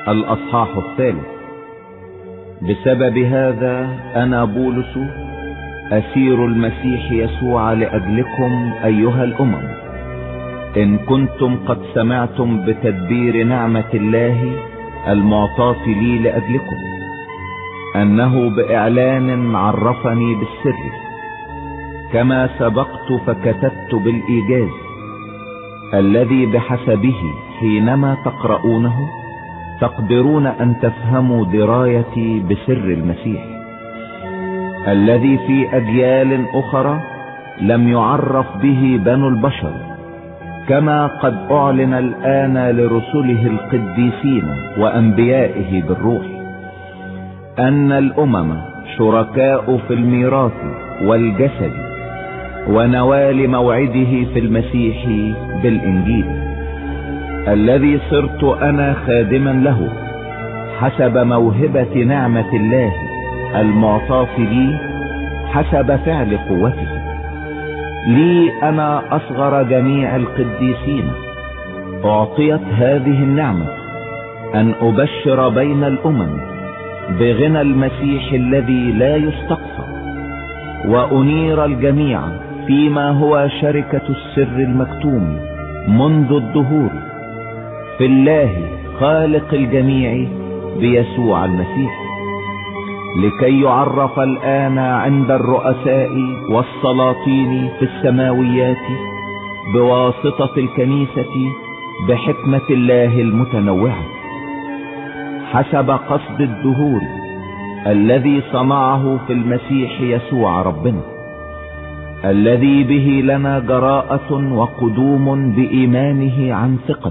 الأصحاح 3. بسبب هذا أنا بولس أسير المسيح يسوع لأجلكم أيها الأمم، إن كنتم قد سمعتم بتدبير نعمة الله المعطاة لي لأجلكم، أنه بإعلان عرفني بالسر، كما سبقت فكتبت بالإيجاز، الذي بحسبه حينما تقرؤونه تقدرون أن تفهموا درايتي بسر المسيح، الذي في أجيال أخرى لم يعرف به بنو البشر، كما قد أعلن الآن لرسله القديسين وأنبيائه بالروح، أن الأمم شركاء في الميراث والجسد ونوال موعده في المسيح بالإنجيل، الذي صرت أنا خادما له حسب موهبة نعمة الله المعطاة لي حسب فعل قوته. لي أنا أصغر جميع القديسين أعطيت هذه النعمة أن أبشر بين الأمم بغنى المسيح الذي لا يستقصى، وأنير الجميع فيما هو شركة السر المكتوم منذ الدهور في الله خالق الجميع بيسوع المسيح، لكي يعرف الآن عند الرؤساء والسلاطين في السماويات بواسطة الكنيسة بحكمة الله المتنوعة، حسب قصد الدهور الذي صنعه في المسيح يسوع ربنا، الذي به لنا جراءة وقدوم بإيمانه عن ثقة.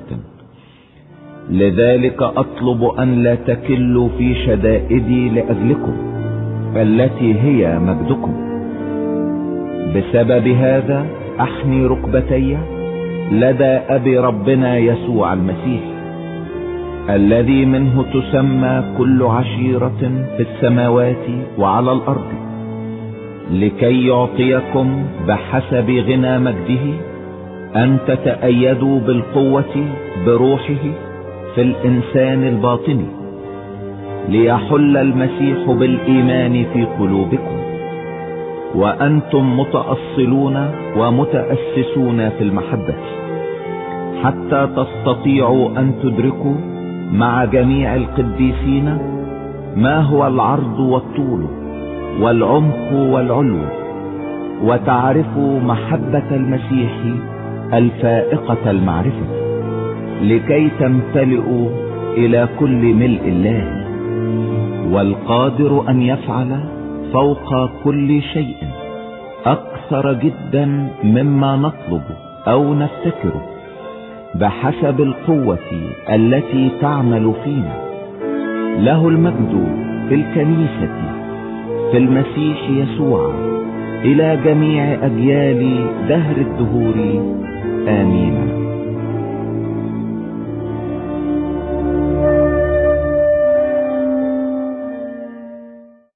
لذلك أطلب أن لا تكلوا في شدائدي لأجلكم التي هي مجدكم. بسبب هذا أحني ركبتي لدى أبي ربنا يسوع المسيح، الذي منه تسمى كل عشيرة في السماوات وعلى الأرض، لكي يعطيكم بحسب غنى مجده أن تتأيدوا بالقوة بروحه في الإنسان الباطني، ليحل المسيح بالإيمان في قلوبكم، وأنتم متأصلون ومتأسسون في المحبة، حتى تستطيعوا أن تدركوا مع جميع القديسين ما هو العرض والطول والعمق والعلو، وتعرفوا محبة المسيح الفائقة المعرفة، لكي تمتلئوا إلى كل ملء الله، والقادر أن يفعل فوق كل شيء أكثر جدا مما نطلب أو نفتكر، بحسب القوة التي تعمل فينا. له المجد في الكنيسة في المسيح يسوع إلى جميع أجيال دهر الدهور. آمين.